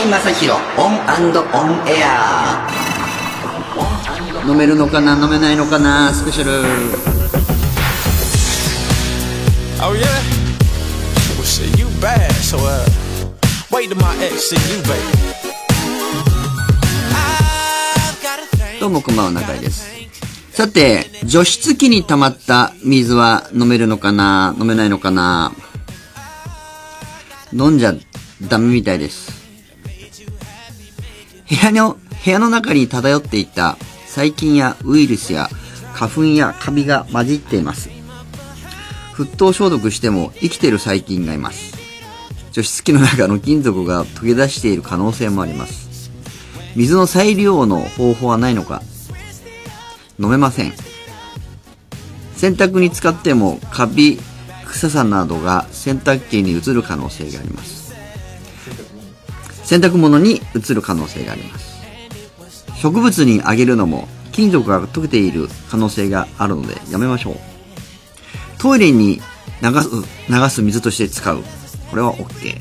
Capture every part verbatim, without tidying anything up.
井正広オン&オンエア。 飲めるのかな飲めないのかなスペシャル。 Oh yeah? Well shit, you bad, so uh wait till my ex see you, baby. どうもこんばんは、中井です。さて、除湿機に溜まった水は飲めるのかな飲めないのかな。飲んじゃダメみたいです。部屋の、部屋の中に漂っていた細菌やウイルスや花粉やカビが混じっています。沸騰消毒しても生きている細菌がいます。除湿機の中の金属が溶け出している可能性もあります。水の再利用の方法はないのか。飲めません。洗濯に使ってもカビ、臭さなどが洗濯機に移る可能性があります。洗濯物に移る可能性があります。植物にあげるのも金属が溶けている可能性があるのでやめましょう。トイレに流す、流す水として使う。これは OK。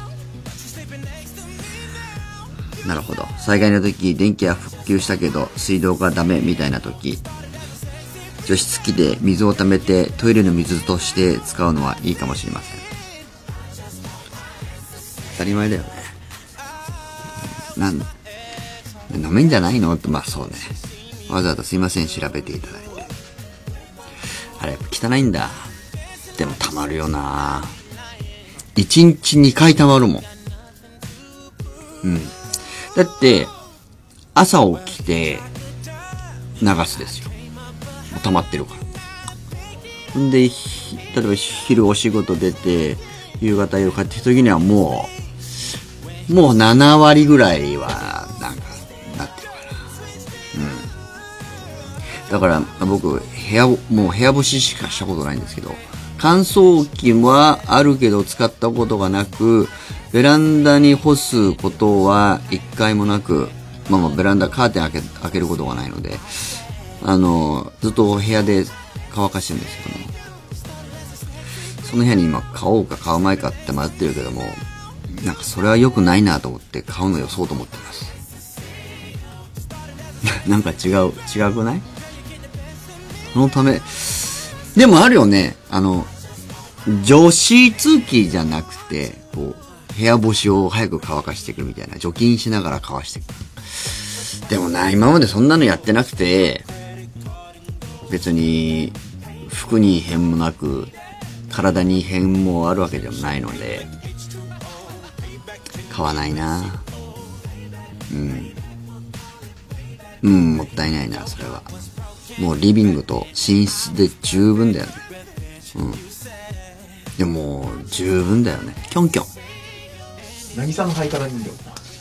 なるほど。災害の時、電気は復旧したけど水道がダメみたいな時、除湿機で水を溜めてトイレの水として使うのはいいかもしれません。当たり前だよね。なん飲めんじゃないのって、まあそうね。わざわざすいません、調べていただいて。あれやっぱ汚いんだ。でも溜まるよな。いちにちにかい溜まるもん。うん。だって、朝起きて、流すですよ。もう溜まってるから。んで、例えば昼お仕事出て、夕方夜帰ってきた時にはもう、もうななわりぐらいは、なんか、なってるから。うん。だから、僕、部屋、もう部屋干ししかしたことないんですけど、乾燥機はあるけど使ったことがなく、ベランダに干すことは一回もなく、まあまあベランダカーテン開け、開けることがないので、あの、ずっと部屋で乾かしてるんですけども、その部屋に今買おうか買うまいかって迷ってるけども、なんかそれは良くないなと思って買うのよそうと思ってます。なんか違う、違くない？そのため、でもあるよね。あの、除湿機じゃなくて、こう、部屋干しを早く乾かしていくみたいな。除菌しながら乾していく。でもな、今までそんなのやってなくて、別に、服に異変もなく、体に異変もあるわけでもないので、買わないな。うん。うん、もったいないな、それは。もうリビングと寝室で十分だよね。うん。でも、十分だよね。キョンキョン。 渚のハイカラ人形。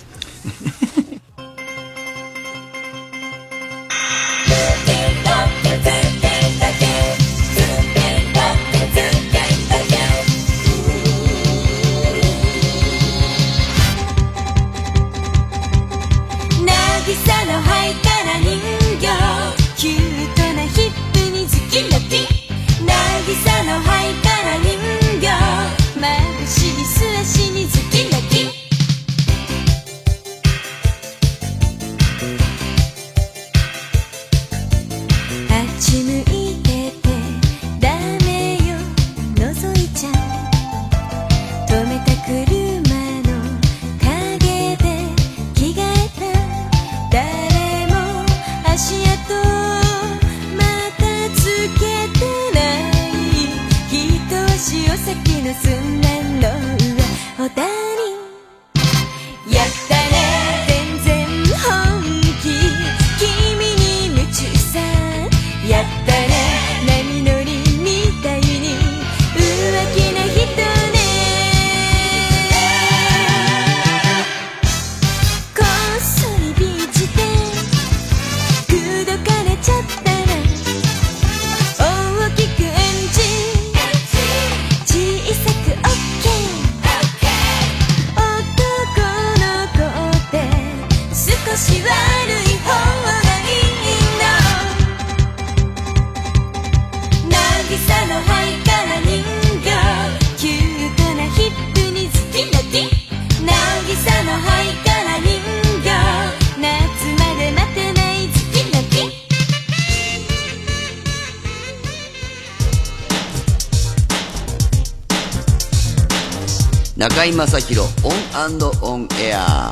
渚のハイカラ人形、キュートなヒップにズキドキ。渚のハイカラ人形、まぶしい素足にズキドキ。あっち向いててダメよ、覗いちゃう。止めた車の陰で着替えた。誰も足跡またつけてない。一足お先の砂の上、小谷やったね、全然本気。君に夢中さ、やったね、波乗りみたいに浮気な人ね。こっそりビーチで口説かれちゃったら、大きくエンジン、小さく OK。 中居正広オン&オンエア。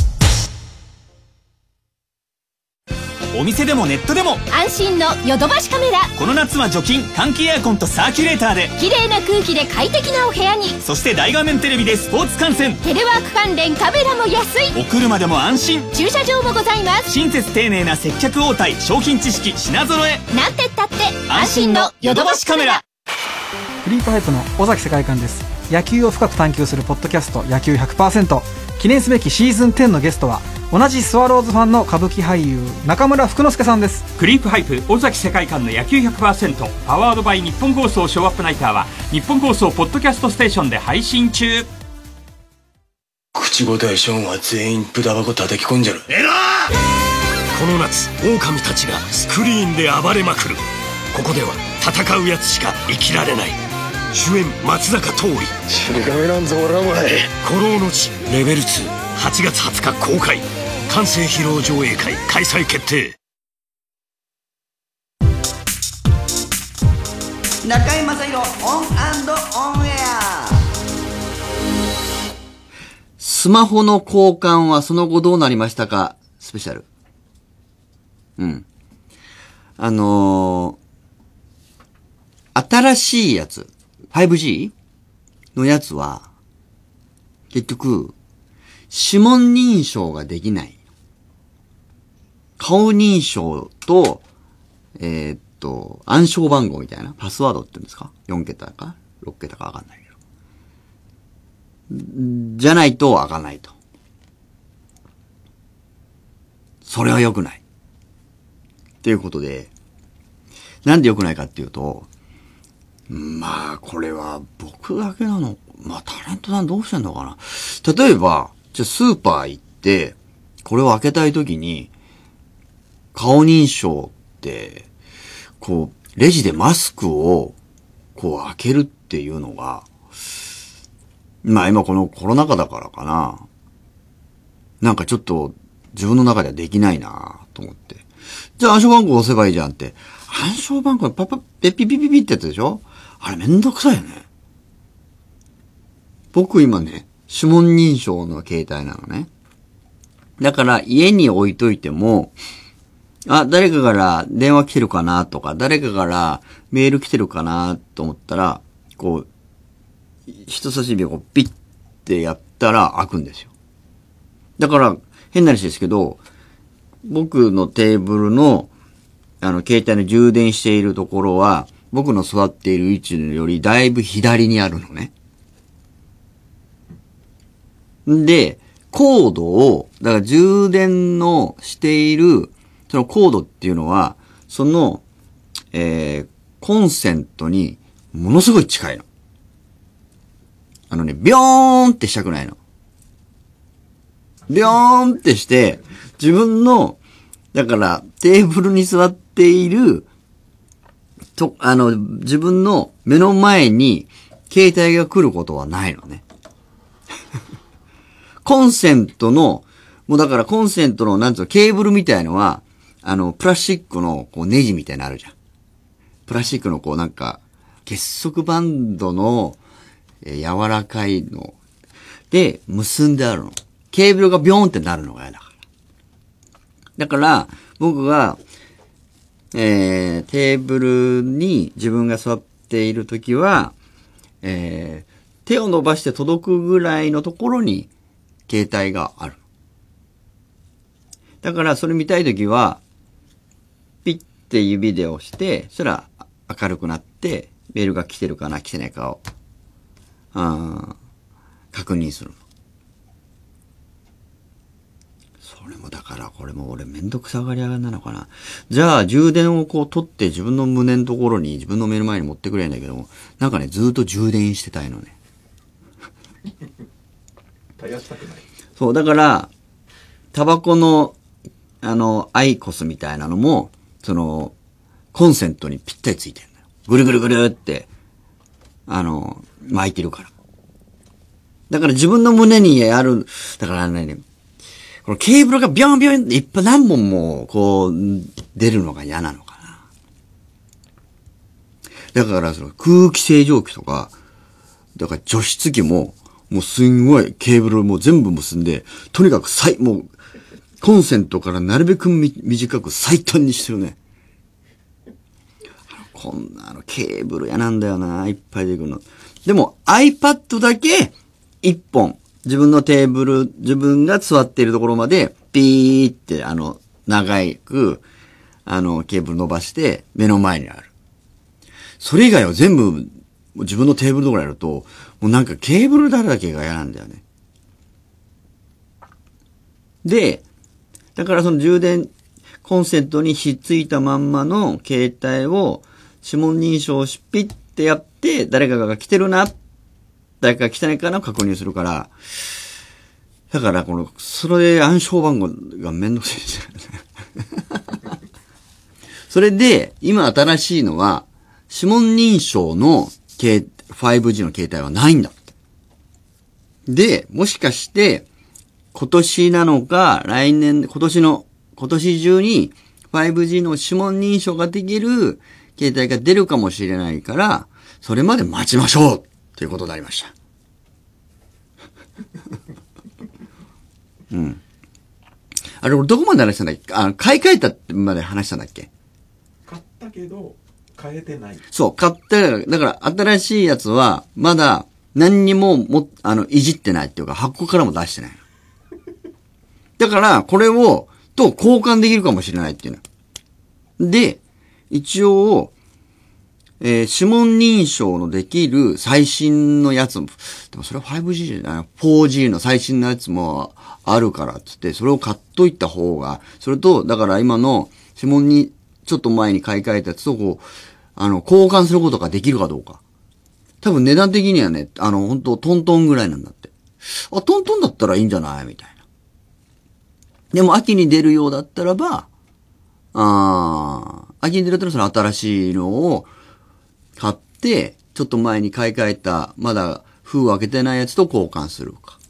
お店でもネットでも安心のヨドバシカメラ。 この夏は除菌換気エアコンとサーキュレーターで綺麗な空気で快適なお部屋に。 そして大画面テレビでスポーツ観戦。 テレワーク関連カメラも安い。 お車でも安心。 駐車場もございます。 親切丁寧な接客応対、商品知識品揃え。 なんてったって安心のヨドバシカメラ。 クリープハイプの尾崎世界観です。野球を深く探求するポッドキャスト野球 ひゃくパーセント。 記念すべきシーズンじゅうのゲストは同じスワローズファンの歌舞伎俳優中村福之助さんです。 クリープハイプ尾崎世界観の野球 ひゃくパーセント パワードバイ日本放送ショーアップナイターは日本放送ポッドキャストステーションで配信中。 口答えションは全員ブタ箱叩き込んじゃる。えらこの夏狼たちがスクリーンで暴れまくる。ここでは戦うやつしか生きられない。主演松坂桃李。死に神なんぞ俺はお前。古老の地レベルにはちがつはつか公開。完成披露上映会開催決定。 中居正広オン&オンエア。スマホの交換はその後どうなりましたかスペシャル。うん。あのー、新しいやつ、ファイブジー のやつは、結局、指紋認証ができない。顔認証と、えー、っと、暗証番号みたいな、パスワードって言うんですか ?よん 桁かろっ桁かわかんないけど。じゃないと開かないと。それは良くない。っていうことで、なんで良くないかっていうと、まあ、これは僕だけなの。まあ、タレントさんどうしてんのかな。例えば、じゃあスーパー行って、これを開けたいときに、顔認証って、こう、レジでマスクを、こう開けるっていうのが、まあ今このコロナ禍だからかな。なんかちょっと自分の中ではできないなと思って。じゃあ暗証番号押せばいいじゃんって。暗証番号パパ、ペピピピピってやつでしょ？あれめんどくさいよね。僕今ね、指紋認証の携帯なのね。だから家に置いといても、あ、誰かから電話来てるかなとか、誰かからメール来てるかなと思ったら、こう、人差し指をこうピッてやったら開くんですよ。だから変な話ですけど、僕のテーブルのあの携帯の充電しているところは僕の座っている位置よりだいぶ左にあるのね。で、コードを、だから充電のしているそのコードっていうのはその、えー、コンセントにものすごい近いの。あのね、ビョーンってしたくないの。ビョーンってして、自分の、だからテーブルに座っている、と、あの、自分の目の前に携帯が来ることはないのね。コンセントの、もうだからコンセントの、なんつうの、ケーブルみたいのは、あの、プラスチックの、こう、ネジみたいなのあるじゃん。プラスチックの、こう、なんか、結束バンドの、えー、柔らかいので結んであるの。ケーブルがビョーンってなるのが嫌だから。だから僕が、えー、テーブルに自分が座っているときは、えー、手を伸ばして届くぐらいのところに携帯がある。だからそれ見たいときはピッて指で押して、そしたら明るくなってメールが来てるかな来てないかをあ確認するの。それもだからこれも俺めんどくさがり屋なのかな。じゃあ充電をこう取って自分の胸のところに自分の目の前に持ってくれんだけども、なんかねずーっと充電してたいのね。 絶やしたくない。 そうだからタバコのあのアイコスみたいなのもそのコンセントにぴったりついてるのよ。ぐるぐるぐるってあの巻いてるから。だから自分の胸にある、だからね、このケーブルがビョンビョンっていっぱい何本もこう出るのが嫌なのかな。だからその空気清浄機とか、だから除湿機ももうすんごいケーブルをもう全部結んで、とにかく最、もう、コンセントからなるべくみ短く最短にしてるね。こんなあのケーブルやなんだよな、いっぱい出てくるの。でも iPad だけ一本、自分のテーブル、自分が座っているところまでピーってあの長くあのケーブル伸ばして目の前にある。それ以外は全部自分のテーブルとかやると、もうなんかケーブルだらけが嫌なんだよね。で、だからその充電コンセントにひっついたまんまの携帯を指紋認証をピッてやって、誰かが来てるな、誰かが来てないかなを確認するから、だからこの、それで暗証番号がめんどくさいですよね。それで、今新しいのは、指紋認証の ファイブジー の携帯はないんだって。で、もしかして、今年なのか、来年、今年の、今年中に ファイブジー の指紋認証ができる携帯が出るかもしれないから、それまで待ちましょうということになりました。うん。あれ、俺どこまで話したんだっけ？あの、買い替えたってまで話したんだっけ？ 買ったけど、変えてない。 そう、買った、だから新しいやつは、まだ何にもも、あの、いじってないっていうか、箱からも出してない。だから、これを、と交換できるかもしれないっていうの。で、一応、えー、指紋認証のできる最新のやつも、でもそれは ファイブジー じゃない、フォージー の最新のやつもあるからっつって、それを買っといた方が、それと、だから今の指紋に、ちょっと前に買い替えたやつとこう、あの、交換することができるかどうか。多分値段的にはね、あの、本当トントンぐらいなんだって。あ、トントンだったらいいんじゃないみたいな。でも秋に出るようだったらば、あー、秋に出るとその新しいのを買って、ちょっと前に買い替えた、まだ封を開けてないやつと交換するか。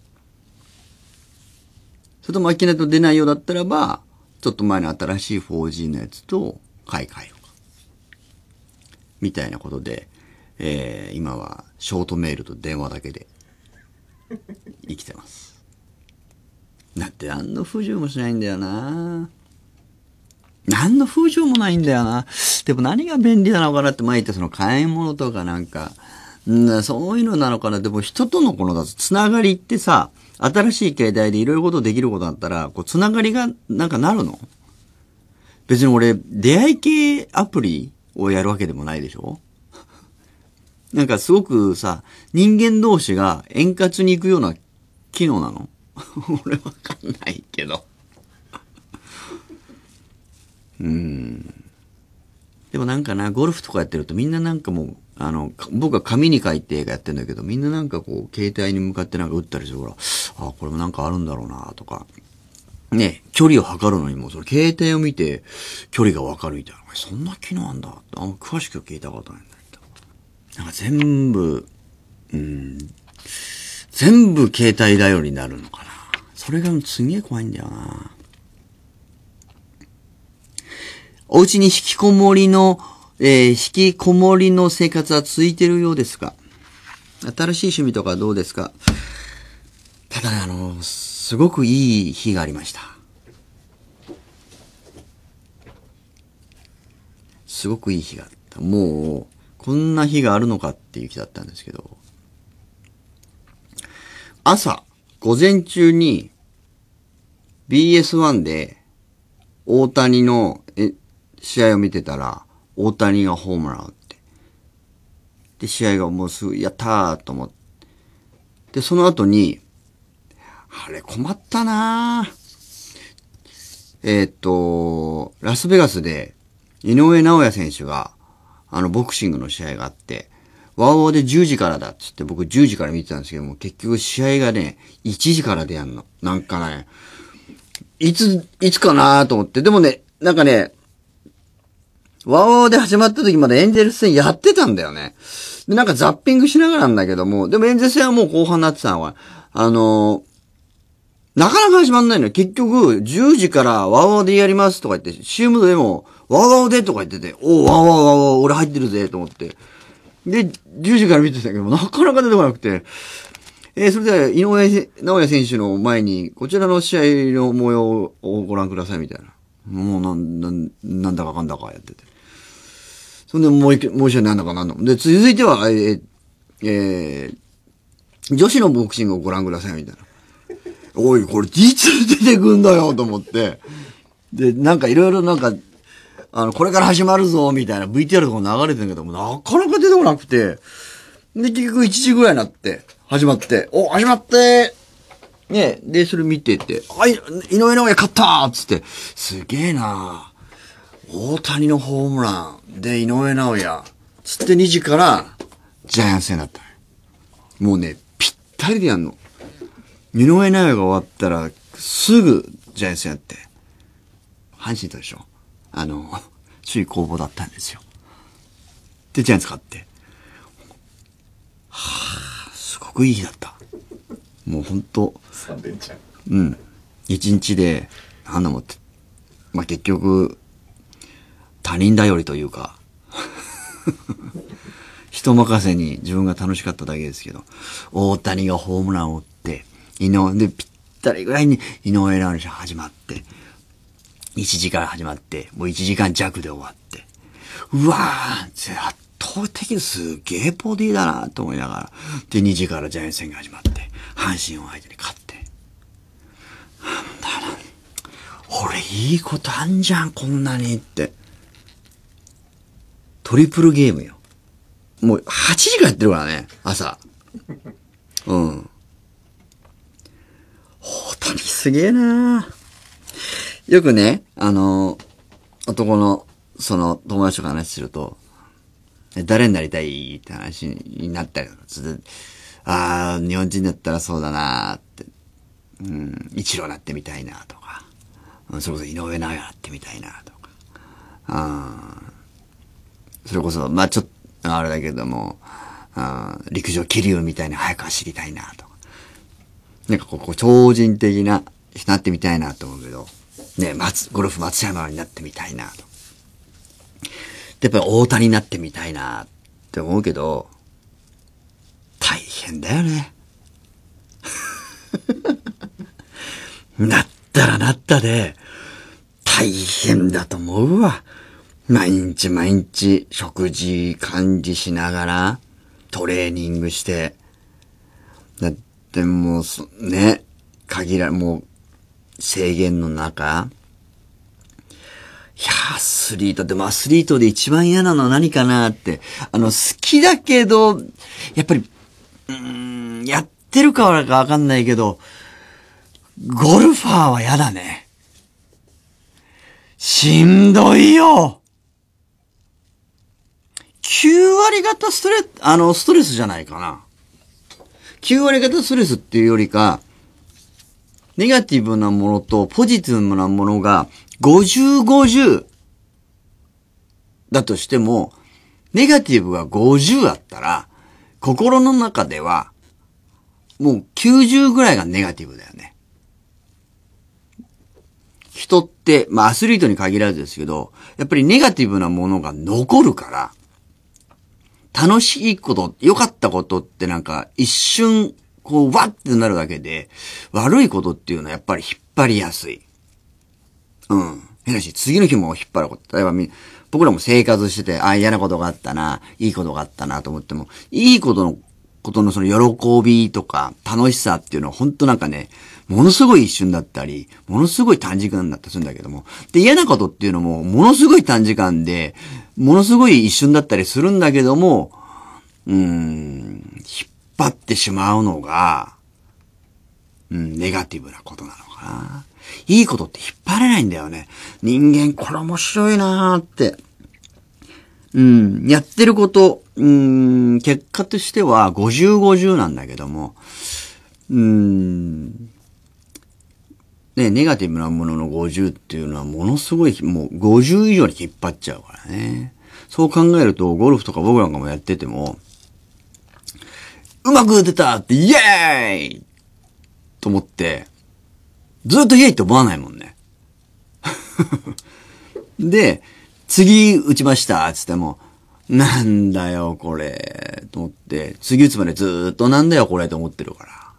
それとも秋に出ないようだったらば、ちょっと前の新しい フォージー のやつと買い替えるか。みたいなことで、えー、今はショートメールと電話だけで生きてます。だって何の不自由もしないんだよな。何の不自由もないんだよな。でも何が便利なのかなって前言ったその買い物とかなんか、んそういうのなのかな。でも人とのこのつながりってさ、新しい携帯でいろいろことできることだったら、こうつながりがなんかなるの？別に俺出会い系アプリをやるわけでもないでしょ？なんかすごくさ、人間同士が円滑に行くような機能なの？俺わかんないけど。うーん。でもなんかな、ゴルフとかやってるとみんななんかもう、あの、僕は紙に書いてやってんだけど、みんななんかこう、携帯に向かってなんか打ったりするから、あ、これもなんかあるんだろうなとか。ね、距離を測るのにも、それ携帯を見て、距離がわかるみたいな。そんな機能あんだって、あんま詳しく聞いたことないんだけど。なんか全部、うん、全部携帯頼りになるのかな。それがすげえ怖いんだよな。お家に引きこもりの、えー、引きこもりの生活は続いているようですか？新しい趣味とかどうですか？ただね、あの、すごくいい日がありました。すごくいい日があった。もう、こんな日があるのかっていう日だったんですけど、朝、午前中に ビーエスワン で大谷のえ試合を見てたら、大谷がホームラン打って。で、試合がもうすぐ、やったーと思って。で、その後に、あれ困ったなー。えー、っと、ラスベガスで、井上尚弥選手が、あの、ボクシングの試合があって、ワーワーでじゅうじからだっつって僕じゅうじから見てたんですけども、結局試合がね、いちじからでやんの。なんかね、いつ、いつかなーと思って。でもね、なんかね、ワーワーで始まった時までエンゼルス戦やってたんだよね。で、なんかザッピングしながらなんだけども、でもエンゼルス戦はもう後半になってたのは、あのー、なかなか始まんないのよ。結局、じゅうじからワーワーでやりますとか言って、シーエム でも、ワーワーでとか言ってて、おー、ワーワーワーワー、俺入ってるぜ、と思って。で、じゅうじから見てたけど、なかなか出てこなくて、 えー、それでは井上直也選手の前に、こちらの試合の模様をご覧くださいみたいな。もうなん、なん、なんだかかんだかやってて。そんでもう一回、もう一回なんだかなんだか。で、続いては、えー、えー、女子のボクシングをご覧くださいみたいな。おい、これいつ出てくんだよと思って。で、なんかいろいろなんか、あの、これから始まるぞみたいな ブイティーアール とか流れてるけども、なかなか出てこなくて。で、結局いちじぐらいになって、始まって、お、始まってね、で、それ見てて、あ、井上尚弥勝ったーっつって、すげえなー大谷のホームラン、で、井上尚弥、つってにじから、ジャイアンツ戦だった。もうね、ぴったりでやんの。井上尚弥が終わったら、すぐ、ジャイアンツ戦やって、阪神とでしょ。あの、首位攻防だったんですよ。で、ジャイアンツ勝って、はぁ、すごくいい日だった。もうほんと。 三連チャン。 うん。一日で、なんだもって。まあ、結局、他人頼りというか、人任せに自分が楽しかっただけですけど、大谷がホームランを打って、井上、で、ぴったりぐらいに井上尚弥始まって、いちじから始まって、もういちじかん弱で終わって、うわぁ、圧倒的にすげえボディだなと思いながら、で、にじからジャイアンツ戦が始まって、阪神を相手に勝って、なんだな、俺いいことあんじゃん、こんなにって。トリプルゲームよ。もうはちじからやってるからね、朝。うん。大谷すげえなよくね、あの、男の、その、友達とか話すると、誰になりたいって話になったりとか、ああ、日本人だったらそうだなーって、うん、イチローなってみたいなとか、それこそ井上尚弥なってみたいなとか、あそれこそ、まあちょっと、あれだけども、あ陸上桐生みたいに早く走りたいなとか、なんかこう、こう超人的な人になってみたいなと思うけど、ね、松、ゴルフ松山になってみたいなと。やっぱり大谷になってみたいなって思うけど、大変だよね。なったらなったで、大変だと思うわ。毎日毎日食事管理しながら、トレーニングして。だってもう、ね、限ら、もう、制限の中、いやアスリートでもアスリートで一番嫌なのは何かなって。あの、好きだけど、やっぱり、うーん、やってるかはわかんないけど、ゴルファーは嫌だね。しんどいよ。きゅうわりがたストレス、あの、ストレスじゃないかな。きゅうわりがたストレスっていうよりか、ネガティブなものとポジティブなものがごじゅうごじゅうだとしても、ネガティブがごじゅうあったら、心の中ではもうきゅうじゅうぐらいがネガティブだよね。人って、まあアスリートに限らずですけど、やっぱりネガティブなものが残るから、楽しいこと、良かったことってなんか一瞬こうわってなるだけで、悪いことっていうのはやっぱり引っ張りやすい。うん。変なし、次の日も引っ張ること。例えばみ、僕らも生活してて、あ、嫌なことがあったな、いいことがあったなと思っても、いいことの、ことのその喜びとか楽しさっていうのは本当なんかね、ものすごい一瞬だったり、ものすごい短時間だったりするんだけども、で、嫌なことっていうのも、ものすごい短時間で、ものすごい一瞬だったりするんだけども、うーん、引っ張ってしまうのが、うん、ネガティブなことなのかな。いいことって引っ張れないんだよね。人間これ面白いなーって。うん、やってること、うん、結果としてはごじゅうごじゅうなんだけども、うん、ね、ネガティブなもののごじゅうっていうのはものすごい、もうごじゅう以上に引っ張っちゃうからね。そう考えると、ゴルフとか僕なんかもやってても、うまく打てたってイエーイと思って、ずっとイエーイって思わないもんね。で、次打ちましたつっても、なんだよこれと思って、次打つまでずーっとなんだよこれと思ってるから。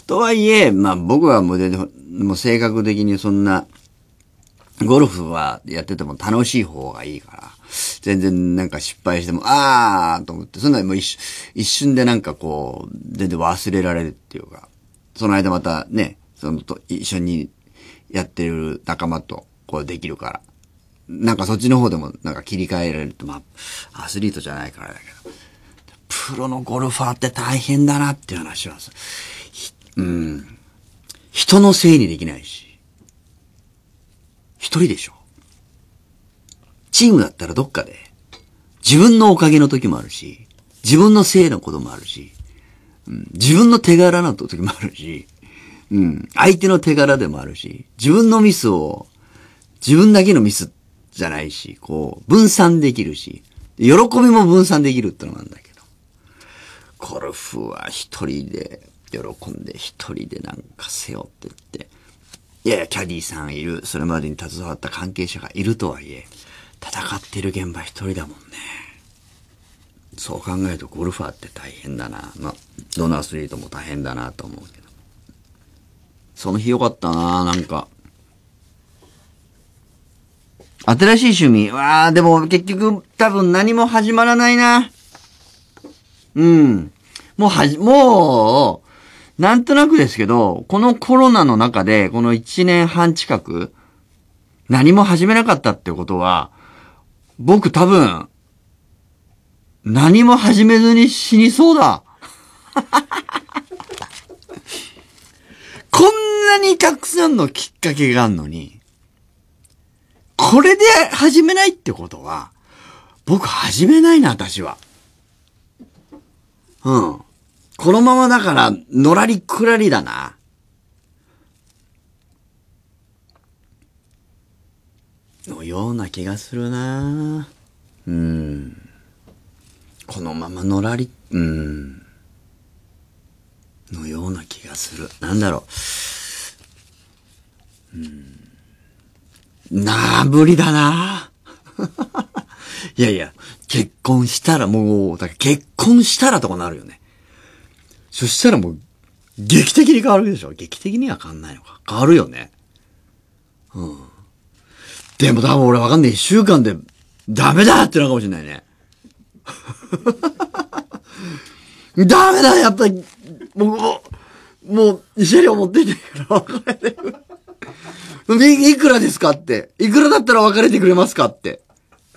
とはいえ、まあ僕はもう全然、もう性格的にそんな、ゴルフはやってても楽しい方がいいから、全然なんか失敗しても、あーと思って、そんなにもう一瞬、一瞬でなんかこう、全然忘れられるっていうか、その間またね、そのと、一緒にやってる仲間とこうできるから、なんかそっちの方でもなんか切り替えられると、まあ、アスリートじゃないからだけど、プロのゴルファーって大変だなっていう話はさ、うん、人のせいにできないし、一人でしょ。チームだったらどっかで、自分のおかげの時もあるし、自分のせいのこともあるし、うん、自分の手柄の時もあるし、うん、相手の手柄でもあるし、自分のミスを、自分だけのミスじゃないし、こう、分散できるし、喜びも分散できるってのなんだけど、ゴルフは一人で、喜んで一人でなんか背負ってって、いやいや、キャディーさんいる、それまでに携わった関係者がいるとはいえ、戦ってる現場一人だもんね。そう考えるとゴルファーって大変だな。まあ、どのアスリートも大変だなと思うけど。その日よかったな、なんか。新しい趣味。わー、でも結局多分何も始まらないな。うん。もうはじ、もう、なんとなくですけど、このコロナの中で、この一年半近く、何も始めなかったってことは、僕多分、何も始めずに死にそうだ。こんなにたくさんのきっかけがあるのに、これで始めないってことは、僕始めないな、私は。うん。このままだから、のらりくらりだな。のような気がするな。うん。このままのらり、うん。のような気がする。なんだろう。うん。なあ、無理だな。いやいや、結婚したらもう、だから結婚したらとかなるよね。そしたらもう、劇的に変わるでしょ。劇的には変わんないのか。変わるよね。うん。でも多分俺わかんない。一週間でダメだってなるかもしれないね。ダメだやっぱり、もう、もう、慰謝料持っていてから別れてくれ。い、いくらですかって。いくらだったら別れてくれますかって。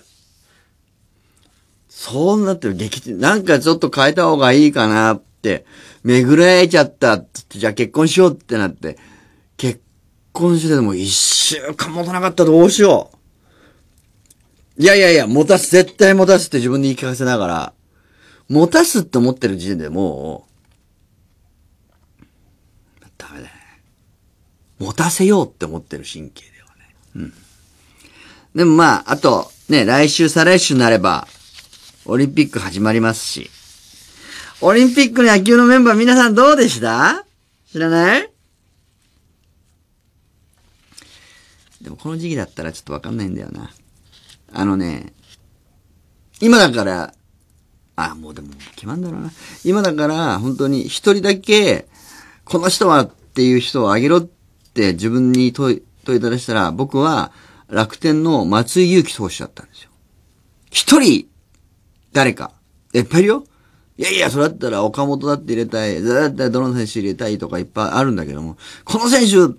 そうなってる劇、なんかちょっと変えた方がいいかなって、巡らえちゃったって、じゃあ結婚しようってなって、結婚してでも一週間持たなかったらどうしよう。いやいやいや、持たす、絶対持たすって自分に言い聞かせながら、持たすって思ってる時点でもう、ダメだね。持たせようって思ってる神経ではね。うん。でもまあ、あと、ね、来週、再来週になれば、オリンピック始まりますし。オリンピックの野球のメンバー皆さんどうでした？知らない？でもこの時期だったらちょっとわかんないんだよな。あのね、今だから、あ、もうでも決まんだろうな。今だから本当に一人だけ、この人はっていう人をあげろって自分に問い、問いただしたら、僕は楽天の松井裕樹投手だったんですよ。一人、誰か。いっぱいいるよ。いやいや、それだったら岡本だって入れたい。だったらどの選手入れたいとかいっぱいあるんだけども、この選手って、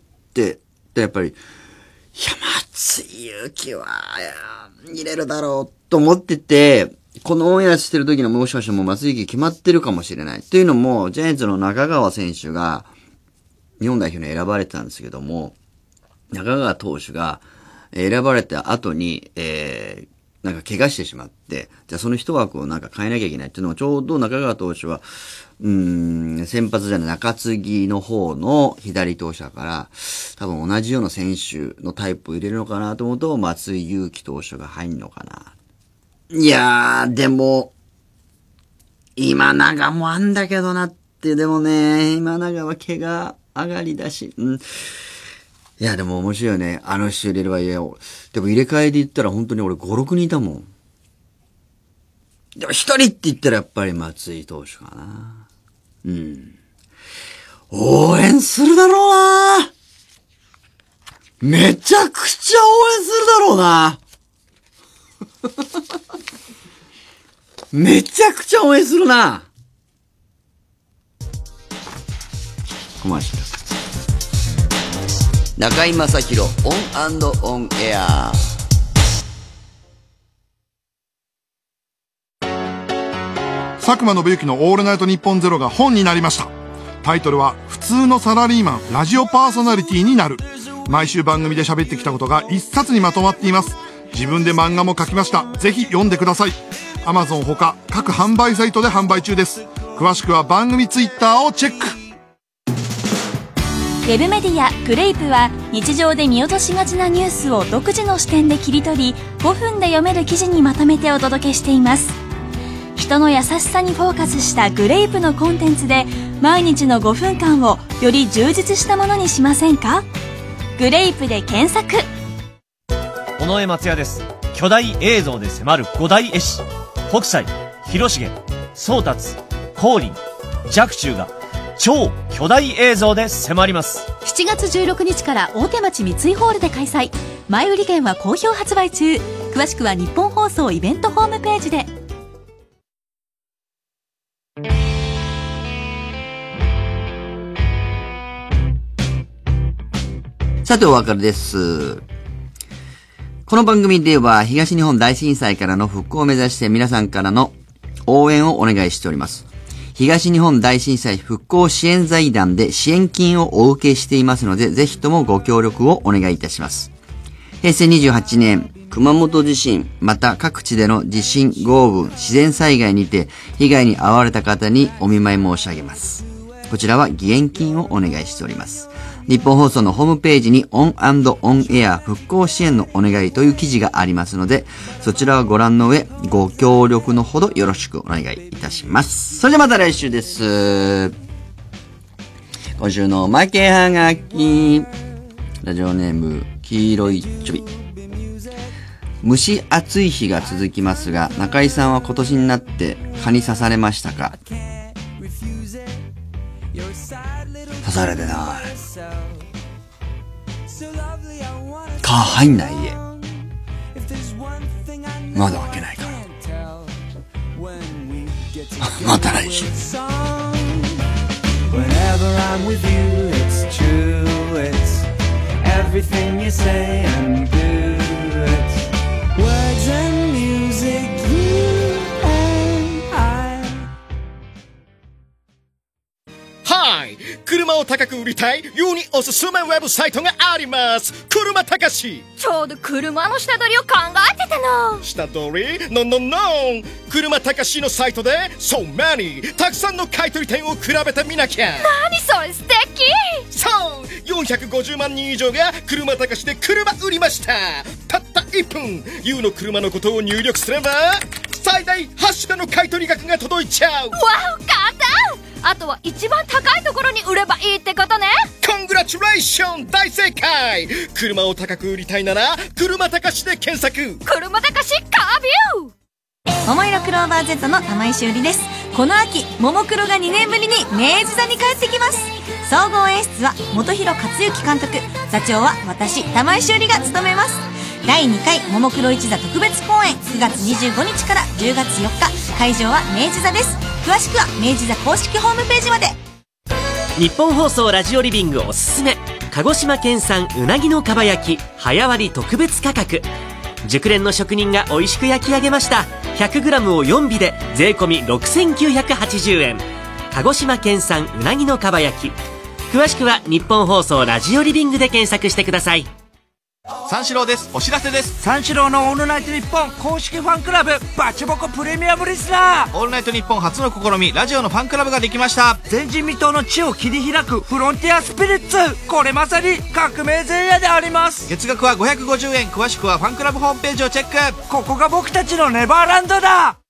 ってやっぱり、いや、松井裕樹は、入れるだろうと思ってて、このオンエアしてる時のもしかしても松井裕樹決まってるかもしれない。というのも、ジャイアンツの中川選手が、日本代表に選ばれてたんですけども、中川投手が選ばれた後に、えー、なんか怪我してしまって、じゃあその一枠をなんか変えなきゃいけないっていうのをちょうど中川投手は、うーん、先発じゃない中継ぎの方の左投手だから、多分同じような選手のタイプを入れるのかなと思うと、松井裕樹投手が入んのかな。いやー、でも、今永もあんだけどなって、でもね、今永は怪我上がりだし、うん。いや、でも面白いよね。あの人入れればいいよ。でも入れ替えで言ったら本当に俺ご、ろくにんいたもん。でも一人って言ったらやっぱり松井投手かな。うん。 応援するだろうな。めちゃくちゃ応援するだろうな。めちゃくちゃ応援するな。コマーシャル。中居正広オン&オンエア。 佐久間信之のオールナイトニッポンゼロが本になりました。タイトルは普通のサラリーマンラジオパーソナリティになる。毎週番組で喋ってきたことが一冊にまとまっています。自分で漫画も描きました。ぜひ読んでください。 Amazon ほか各販売サイトで販売中です。詳しくは番組ツイッターをチェック。 ウェブメディアグレイプは日常で見落としがちなニュースを独自の視点で切り取り、ごふんで読める記事にまとめてお届けしています。人の優しさにフォーカスしたグレイプのコンテンツで毎日のごふんかんをより充実したものにしませんか？グレイプで検索。 尾上松也です。巨大映像で迫る五大絵師、北斎、広重、宗達、光琳、若冲が超巨大映像で迫ります。 しちがつじゅうろくにちから大手町三井ホールで開催。前売り券は好評発売中。詳しくは日本放送イベントホームページで。 さてお別れです。この番組では東日本大震災からの復興を目指して皆さんからの応援をお願いしております。東日本大震災復興支援財団で支援金をお受けしていますので、ぜひともご協力をお願いいたします。へいせいにじゅうはちねん、熊本地震、また各地での地震、豪雨、自然災害にて被害に遭われた方にお見舞い申し上げます。こちらは義援金をお願いしております。日本放送のホームページにオン&オンエア復興支援のお願いという記事がありますので、そちらをご覧の上、ご協力のほどよろしくお願いいたします。それではまた来週です。今週の負けはがき、ラジオネーム黄色いちょび。蒸し暑い日が続きますが、中井さんは今年になって蚊に刺されましたか？刺されてない。蚊入んない家。窓開けないから。また来週。Whenever I'm with you, it's true, it's everything you say and do, it's words and music, you and I. はい、車を高く売りたい世におすすめウェブサイトがあります。車高し。 ちょうど車の下取りを考えてたの。 下取り？ののの車高しのサイトで So many たくさんの買取店を比べてみなきゃ。 何それ素敵。 そうよんひゃくごじゅうまんにん以上が車高しで車売りました。たったいっぷん ユー の車のことを入力すれば最大はちの買取額が届いちゃう。 わお、簡単。あとは一番高いところに売ればいいってことね。 コングラチュレーション、大正解。車を高く売りたいなら車高しで検索。 車高しカービュー。桃色クローバー Z の玉井しおりです。この秋ももクロがにねんぶりに明治座に帰ってきます。総合演出は本広克行監督、座長は私玉井しおりが務めます。だいにかいももクロ一座特別公演、くがつにじゅうごにちからじゅうがつよっか、会場は明治座です。詳しくは明治座公式ホームページまで。 日本放送ラジオリビングおすすめ、鹿児島県産うなぎのかば焼き早割特別価格。熟練の職人が美味しく焼き上げました。 ひゃくグラム をよんびで税込みろくせんきゅうひゃくはちじゅうえん。鹿児島県産うなぎのかば焼き。詳しくは日本放送ラジオリビングで検索してください。 三四郎です。お知らせです。 三四郎のオールナイトニッポン公式ファンクラブバチボコプレミアムリスナー。 オールナイトニッポン初の試み、ラジオのファンクラブができました。 前人未到の地を切り開くフロンティアスピリッツ、これまさに革命前夜であります。 月額はごひゃくごじゅうえん。詳しくはファンクラブホームページをチェック。 ここが僕たちのネバーランドだ。